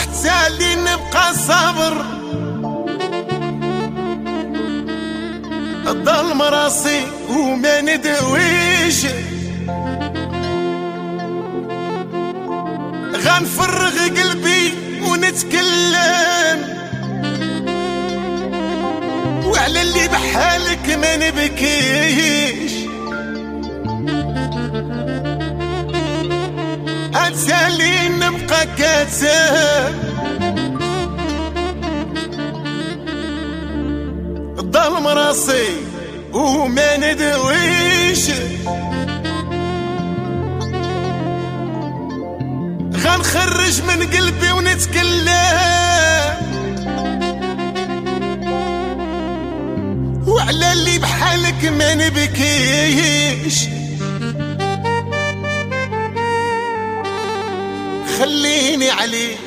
وعتالي نبقى صابر الظلم راسي وما ندويش غنفرغ قلبي ونتكلم وعلى اللي بحالك ما نبكيش عتالي نبقى كاتب الظلم راسي وما ندويش غنخرج من قلبي ونتكلم وعلى اللي بحالك ما نبكيش خليني عليك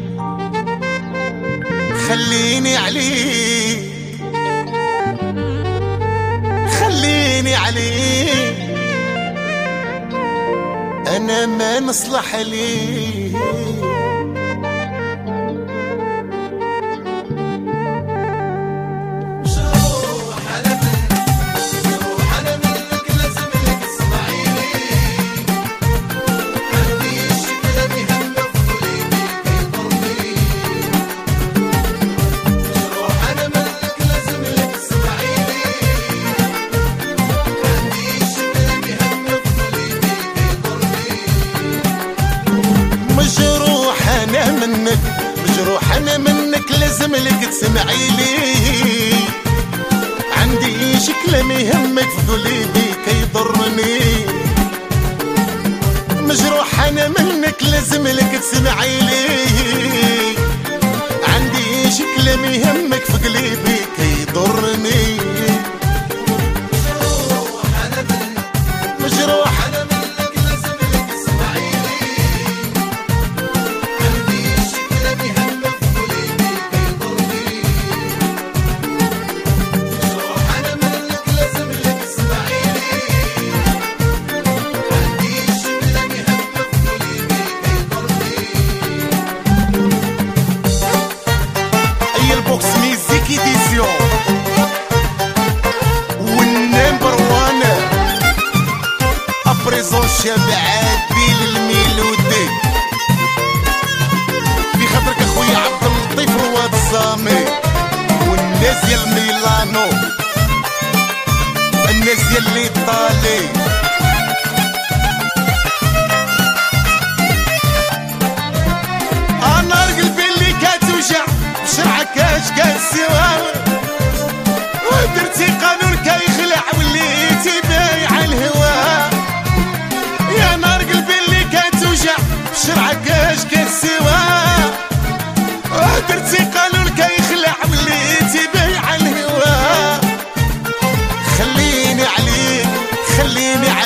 خليني عليك خليني عليك أنا ما نصلح ليه مجروح انا منك لازم لك تسمعي لي عندي شي كلام يهمك في قلبي كيضرني مجروح انا منك لازم لك تسمعي لي عندي شي كلام يهمك في قلبي كيضرني مجروح شبعات بين الميلودي في خاطرك اخويا عبد اللطيف رواد الصامي والناس ديال ميلانو الناس ديال الايطالي انا قلبي اللي كتوجع بشرعك اش كنسوا ودرتي قانون كيخلع وليتي بايع الهوا يا نار قلبي اللي كتوجع بشرعك اش كنسوا درتي قانون كيخلع وليتي بايع الهوا خليني عليك خليني عليك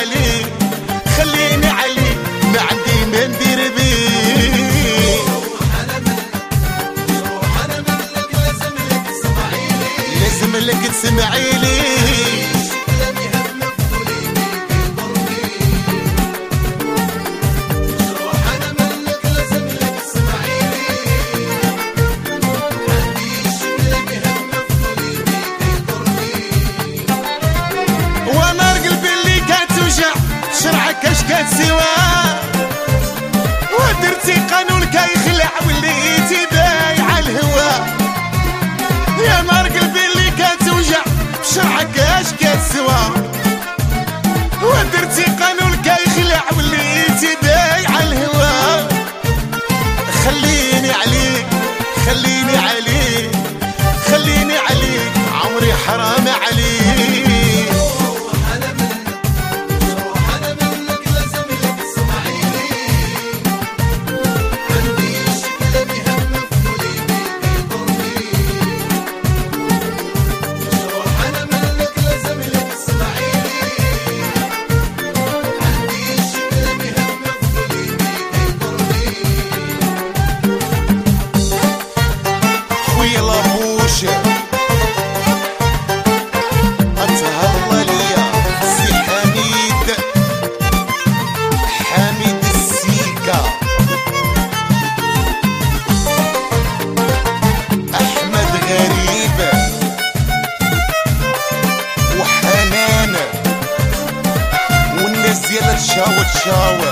شاور.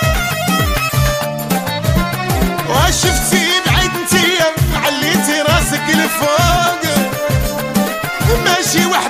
وشفتي بعيد انتيا عليتي راسك لفوق، ماشي واحد